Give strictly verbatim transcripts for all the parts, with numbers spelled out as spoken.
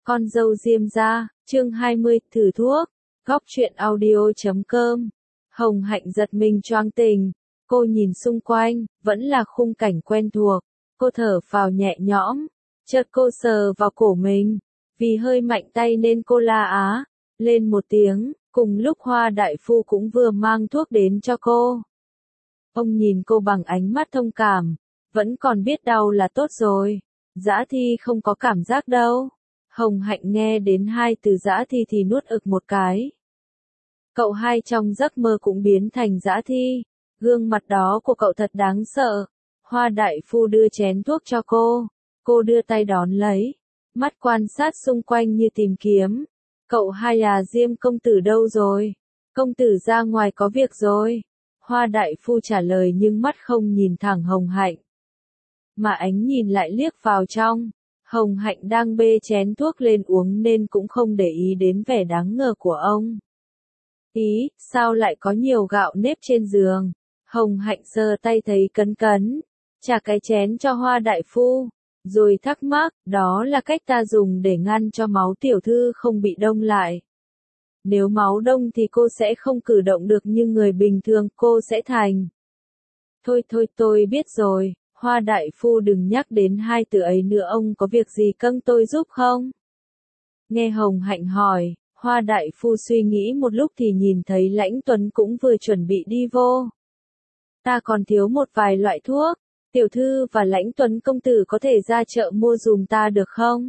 Con dâu Diêm gia, chương hai mươi, thử thuốc, góc truyện audio chấm com. Hồng Hạnh giật mình choáng tình, cô nhìn xung quanh, vẫn là khung cảnh quen thuộc, cô thở phào nhẹ nhõm, chợt cô sờ vào cổ mình, vì hơi mạnh tay nên cô la á, lên một tiếng, cùng lúc Hoa đại phu cũng vừa mang thuốc đến cho cô. Ông nhìn cô bằng ánh mắt thông cảm, vẫn còn biết đau là tốt rồi, dã thi không có cảm giác đâu. Hồng Hạnh nghe đến hai từ dã thi thì nuốt ực một cái. Cậu hai trong giấc mơ cũng biến thành dã thi, gương mặt đó của cậu thật đáng sợ. Hoa đại phu đưa chén thuốc cho cô, cô đưa tay đón lấy, mắt quan sát xung quanh như tìm kiếm. Cậu hai à, Diêm công tử đâu rồi? Công tử ra ngoài có việc rồi. Hoa đại phu trả lời nhưng mắt không nhìn thẳng Hồng Hạnh, mà ánh nhìn lại liếc vào trong. Hồng Hạnh đang bê chén thuốc lên uống nên cũng không để ý đến vẻ đáng ngờ của ông. Ý, sao lại có nhiều gạo nếp trên giường? Hồng Hạnh giơ tay thấy cấn cấn, trả cái chén cho Hoa đại phu, rồi thắc mắc, đó là cách ta dùng để ngăn cho máu tiểu thư không bị đông lại. Nếu máu đông thì cô sẽ không cử động được như người bình thường, cô sẽ thành. Thôi thôi tôi biết rồi. Hoa đại phu đừng nhắc đến hai từ ấy nữa, ông có việc gì cần tôi giúp không? Nghe Hồng Hạnh hỏi, Hoa đại phu suy nghĩ một lúc thì nhìn thấy Lãnh Tuấn cũng vừa chuẩn bị đi vô. Ta còn thiếu một vài loại thuốc, tiểu thư và Lãnh Tuấn công tử có thể ra chợ mua dùm ta được không?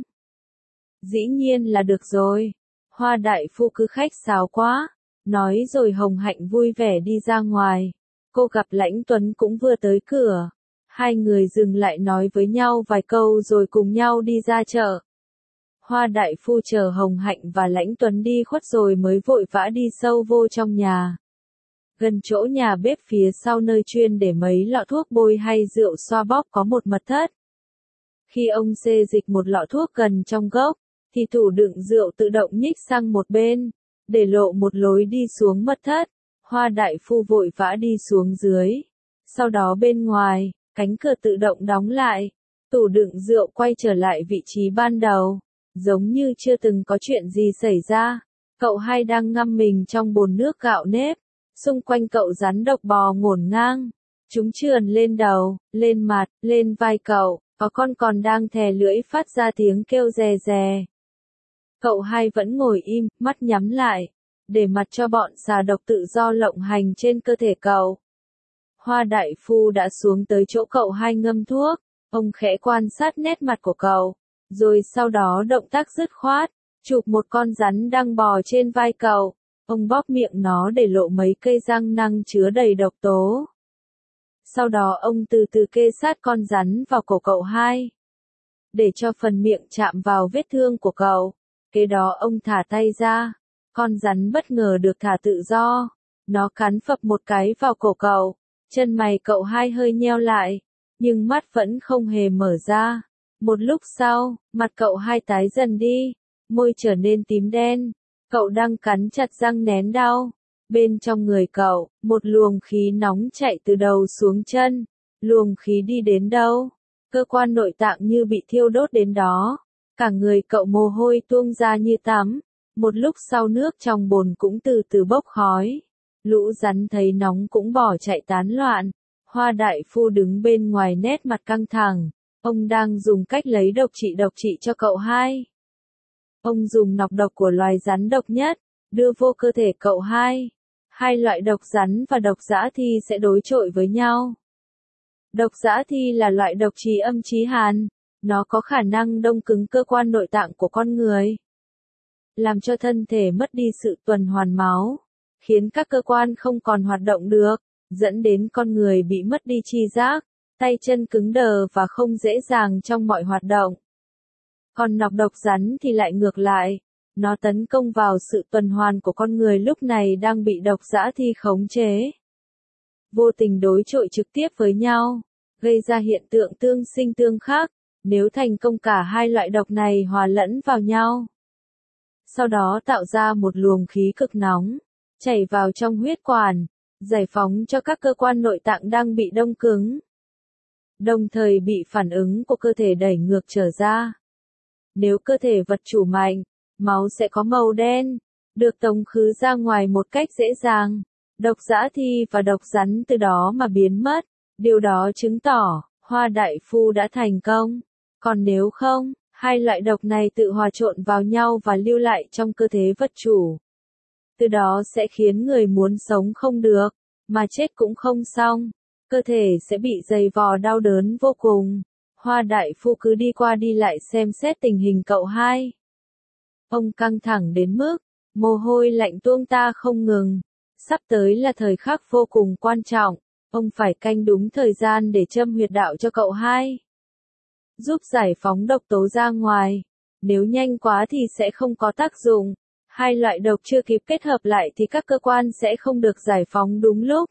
Dĩ nhiên là được rồi. Hoa đại phu cứ khách sáo quá, nói rồi Hồng Hạnh vui vẻ đi ra ngoài. Cô gặp Lãnh Tuấn cũng vừa tới cửa. Hai người dừng lại nói với nhau vài câu rồi cùng nhau đi ra chợ. Hoa đại phu chờ Hồng Hạnh và Lãnh Tuấn đi khuất rồi mới vội vã đi sâu vô trong nhà. Gần chỗ nhà bếp phía sau nơi chuyên để mấy lọ thuốc bôi hay rượu xoa bóp có một mật thất. Khi ông xê dịch một lọ thuốc gần trong gốc, thì tủ đựng rượu tự động nhích sang một bên, để lộ một lối đi xuống mật thất. Hoa đại phu vội vã đi xuống dưới. Sau đó bên ngoài, cánh cửa tự động đóng lại, tủ đựng rượu quay trở lại vị trí ban đầu, giống như chưa từng có chuyện gì xảy ra. Cậu hai đang ngâm mình trong bồn nước gạo nếp, xung quanh cậu rắn độc bò ngổn ngang, chúng trườn lên đầu, lên mặt, lên vai cậu, có con còn đang thè lưỡi phát ra tiếng kêu rè rè. Cậu hai vẫn ngồi im, mắt nhắm lại, để mặc cho bọn xà độc tự do lộng hành trên cơ thể cậu. Hoa đại phu đã xuống tới chỗ cậu hai ngâm thuốc, ông khẽ quan sát nét mặt của cậu, rồi sau đó động tác dứt khoát, chụp một con rắn đang bò trên vai cậu, ông bóp miệng nó để lộ mấy cây răng nanh chứa đầy độc tố. Sau đó ông từ từ kê sát con rắn vào cổ cậu hai, để cho phần miệng chạm vào vết thương của cậu. Kế đó ông thả tay ra, con rắn bất ngờ được thả tự do, nó cắn phập một cái vào cổ cậu. Chân mày cậu hai hơi nheo lại, nhưng mắt vẫn không hề mở ra. Một lúc sau, mặt cậu hai tái dần đi, môi trở nên tím đen. Cậu đang cắn chặt răng nén đau. Bên trong người cậu, một luồng khí nóng chạy từ đầu xuống chân. Luồng khí đi đến đâu? Cơ quan nội tạng như bị thiêu đốt đến đó. Cả người cậu mồ hôi tuôn ra như tắm. Một lúc sau nước trong bồn cũng từ từ bốc khói. Lũ rắn thấy nóng cũng bỏ chạy tán loạn. Hoa đại phu đứng bên ngoài nét mặt căng thẳng. Ông đang dùng cách lấy độc trị độc trị cho cậu hai. Ông dùng nọc độc của loài rắn độc nhất, đưa vô cơ thể cậu hai. Hai loại độc rắn và độc dã thi sẽ đối chọi với nhau. Độc dã thi là loại độc trí âm trí hàn. Nó có khả năng đông cứng cơ quan nội tạng của con người, làm cho thân thể mất đi sự tuần hoàn máu, khiến các cơ quan không còn hoạt động được, dẫn đến con người bị mất đi tri giác, tay chân cứng đờ và không dễ dàng trong mọi hoạt động. Còn nọc độc rắn thì lại ngược lại, nó tấn công vào sự tuần hoàn của con người lúc này đang bị độc dã thi khống chế. Vô tình đối chọi trực tiếp với nhau, gây ra hiện tượng tương sinh tương khắc, nếu thành công cả hai loại độc này hòa lẫn vào nhau. Sau đó tạo ra một luồng khí cực nóng, chảy vào trong huyết quản, giải phóng cho các cơ quan nội tạng đang bị đông cứng, đồng thời bị phản ứng của cơ thể đẩy ngược trở ra. Nếu cơ thể vật chủ mạnh, máu sẽ có màu đen, được tống khứ ra ngoài một cách dễ dàng. Độc dã thi và độc rắn từ đó mà biến mất. Điều đó chứng tỏ, Hoa đại phu đã thành công. Còn nếu không, hai loại độc này tự hòa trộn vào nhau và lưu lại trong cơ thể vật chủ. Từ đó sẽ khiến người muốn sống không được, mà chết cũng không xong. Cơ thể sẽ bị dày vò đau đớn vô cùng. Hoa đại phu cứ đi qua đi lại xem xét tình hình cậu hai. Ông căng thẳng đến mức, mồ hôi lạnh tuôn ta không ngừng. Sắp tới là thời khắc vô cùng quan trọng. Ông phải canh đúng thời gian để châm huyệt đạo cho cậu hai. Giúp giải phóng độc tố ra ngoài. Nếu nhanh quá thì sẽ không có tác dụng. Hai loại độc chưa kịp kết hợp lại thì các cơ quan sẽ không được giải phóng đúng lúc.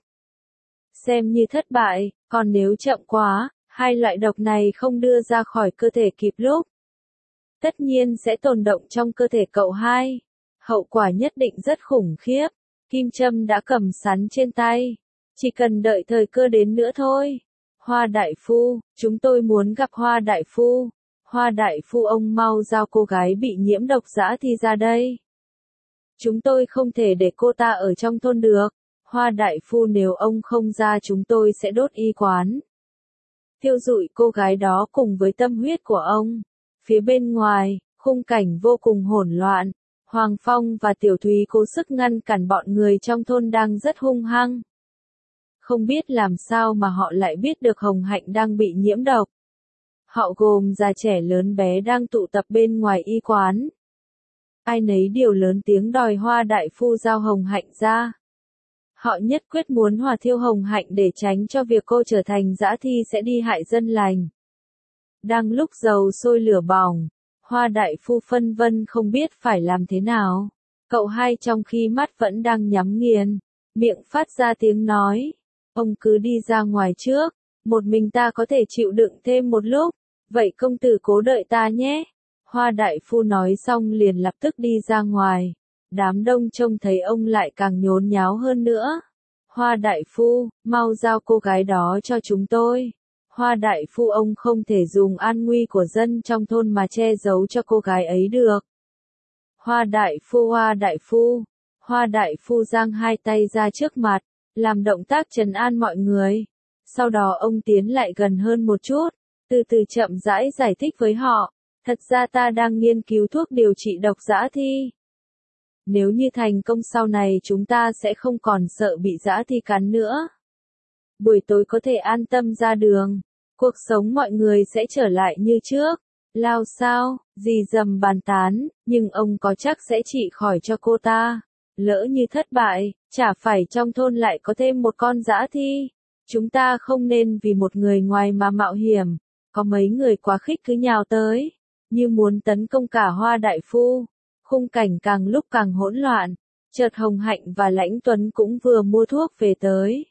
Xem như thất bại, còn nếu chậm quá, hai loại độc này không đưa ra khỏi cơ thể kịp lúc. Tất nhiên sẽ tồn động trong cơ thể cậu hai. Hậu quả nhất định rất khủng khiếp. Kim châm đã cầm sẵn trên tay. Chỉ cần đợi thời cơ đến nữa thôi. Hoa đại phu, chúng tôi muốn gặp Hoa đại phu. Hoa đại phu ông mau giao cô gái bị nhiễm độc dã thi ra đây. Chúng tôi không thể để cô ta ở trong thôn được. Hoa đại phu nếu ông không ra chúng tôi sẽ đốt y quán. Thiêu rụi cô gái đó cùng với tâm huyết của ông. Phía bên ngoài, khung cảnh vô cùng hỗn loạn. Hoàng Phong và Tiểu Thúy cố sức ngăn cản bọn người trong thôn đang rất hung hăng. Không biết làm sao mà họ lại biết được Hồng Hạnh đang bị nhiễm độc. Họ gồm già trẻ lớn bé đang tụ tập bên ngoài y quán. Ai nấy đều lớn tiếng đòi Hoa đại phu giao Hồng Hạnh ra. Họ nhất quyết muốn hỏa thiêu Hồng Hạnh để tránh cho việc cô trở thành dã thi sẽ đi hại dân lành. Đang lúc dầu sôi lửa bỏng, Hoa đại phu phân vân không biết phải làm thế nào. Cậu hai trong khi mắt vẫn đang nhắm nghiền, miệng phát ra tiếng nói. Ông cứ đi ra ngoài trước, một mình ta có thể chịu đựng thêm một lúc, vậy công tử cố đợi ta nhé. Hoa đại phu nói xong liền lập tức đi ra ngoài. Đám đông trông thấy ông lại càng nhốn nháo hơn nữa. Hoa đại phu, mau giao cô gái đó cho chúng tôi. Hoa đại phu ông không thể dùng an nguy của dân trong thôn mà che giấu cho cô gái ấy được. Hoa đại phu Hoa đại phu. Hoa đại phu giang hai tay ra trước mặt, làm động tác trấn an mọi người. Sau đó ông tiến lại gần hơn một chút, từ từ chậm rãi giải thích với họ. Thật ra ta đang nghiên cứu thuốc điều trị độc dã thi. Nếu như thành công sau này chúng ta sẽ không còn sợ bị dã thi cắn nữa. Buổi tối có thể an tâm ra đường. Cuộc sống mọi người sẽ trở lại như trước. Lao sao, dì dầm bàn tán, nhưng ông có chắc sẽ trị khỏi cho cô ta. Lỡ như thất bại, chả phải trong thôn lại có thêm một con dã thi. Chúng ta không nên vì một người ngoài mà mạo hiểm. Có mấy người quá khích cứ nhào tới, như muốn tấn công cả Hoa đại phu. Khung cảnh càng lúc càng hỗn loạn. Chợt Hồng Hạnh và Lãnh Tuấn cũng vừa mua thuốc về tới.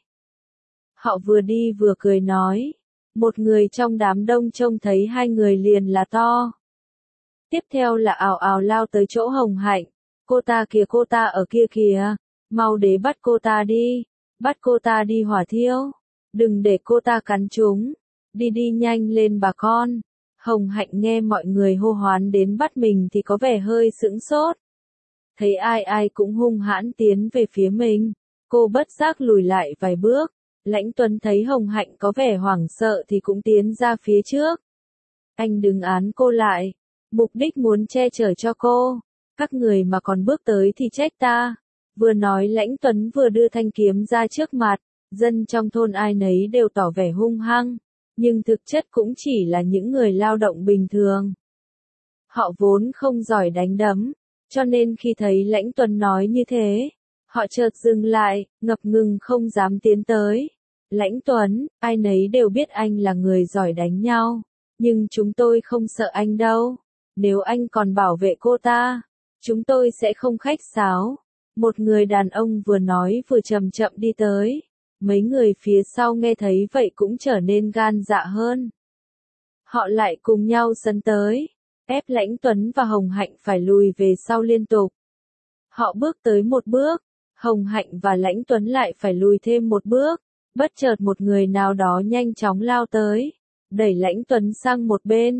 Họ vừa đi vừa cười nói. Một người trong đám đông trông thấy hai người liền là to. Tiếp theo là ào ào lao tới chỗ Hồng Hạnh. Cô ta kìa cô ta ở kia kìa. Mau đến bắt cô ta đi. Bắt cô ta đi hỏa thiêu. Đừng để cô ta cắn chúng. Đi đi nhanh lên bà con. Hồng Hạnh nghe mọi người hô hoán đến bắt mình thì có vẻ hơi sững sốt. Thấy ai ai cũng hung hãn tiến về phía mình. Cô bất giác lùi lại vài bước. Lãnh Tuấn thấy Hồng Hạnh có vẻ hoảng sợ thì cũng tiến ra phía trước. Anh đừng án cô lại. Mục đích muốn che chở cho cô. Các người mà còn bước tới thì trách ta. Vừa nói Lãnh Tuấn vừa đưa thanh kiếm ra trước mặt. Dân trong thôn ai nấy đều tỏ vẻ hung hăng. Nhưng thực chất cũng chỉ là những người lao động bình thường. Họ vốn không giỏi đánh đấm. Cho nên khi thấy Lãnh Tuấn nói như thế, họ chợt dừng lại, ngập ngừng không dám tiến tới. Lãnh Tuấn, ai nấy đều biết anh là người giỏi đánh nhau. Nhưng chúng tôi không sợ anh đâu. Nếu anh còn bảo vệ cô ta, chúng tôi sẽ không khách sáo. Một người đàn ông vừa nói vừa chậm chậm đi tới. Mấy người phía sau nghe thấy vậy cũng trở nên gan dạ hơn. Họ lại cùng nhau sấn tới, ép Lãnh Tuấn và Hồng Hạnh phải lùi về sau liên tục. Họ bước tới một bước, Hồng Hạnh và Lãnh Tuấn lại phải lùi thêm một bước. Bất chợt một người nào đó nhanh chóng lao tới, đẩy Lãnh Tuấn sang một bên,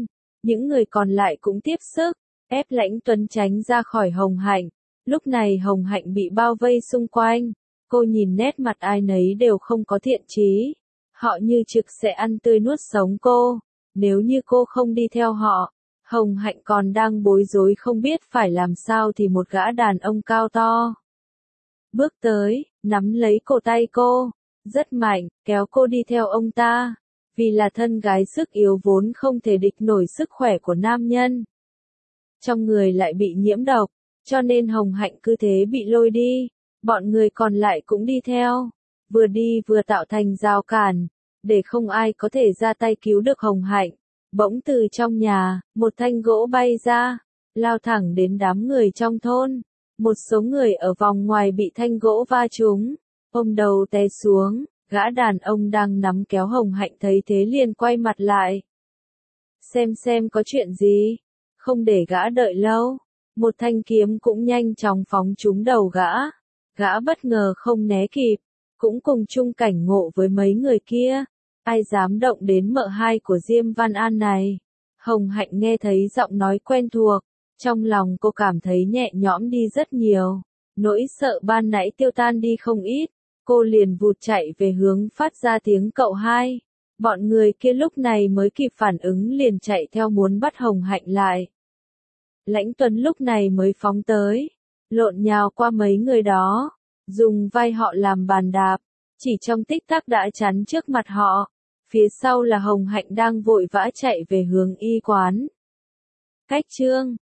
Những người còn lại cũng tiếp sức, ép Lãnh Tuấn tránh ra khỏi Hồng Hạnh. Lúc này Hồng Hạnh bị bao vây xung quanh, cô nhìn nét mặt ai nấy đều không có thiện chí. Họ như trực sẽ ăn tươi nuốt sống cô, nếu như cô không đi theo họ. Hồng Hạnh còn đang bối rối không biết phải làm sao thì một gã đàn ông cao to bước tới, nắm lấy cổ tay cô, rất mạnh, kéo cô đi theo ông ta. Vì là thân gái sức yếu vốn không thể địch nổi sức khỏe của nam nhân. Trong người lại bị nhiễm độc, cho nên Hồng Hạnh cứ thế bị lôi đi. Bọn người còn lại cũng đi theo, vừa đi vừa tạo thành rào cản, để không ai có thể ra tay cứu được Hồng Hạnh. Bỗng từ trong nhà, một thanh gỗ bay ra, lao thẳng đến đám người trong thôn. Một số người ở vòng ngoài bị thanh gỗ va trúng, ôm đầu té xuống. Gã đàn ông đang nắm kéo Hồng Hạnh thấy thế liền quay mặt lại. Xem xem có chuyện gì, không để gã đợi lâu. Một thanh kiếm cũng nhanh chóng phóng trúng đầu gã. Gã bất ngờ không né kịp, cũng cùng chung cảnh ngộ với mấy người kia. Ai dám động đến mợ hai của Diêm Văn An này. Hồng Hạnh nghe thấy giọng nói quen thuộc, trong lòng cô cảm thấy nhẹ nhõm đi rất nhiều. Nỗi sợ ban nãy tiêu tan đi không ít. Cô liền vụt chạy về hướng phát ra tiếng cậu hai. Bọn người kia lúc này mới kịp phản ứng liền chạy theo muốn bắt Hồng Hạnh lại. Lãnh Tuấn lúc này mới phóng tới, lộn nhào qua mấy người đó, dùng vai họ làm bàn đạp, chỉ trong tích tắc đã chắn trước mặt họ. Phía sau là Hồng Hạnh đang vội vã chạy về hướng y quán. Cách chương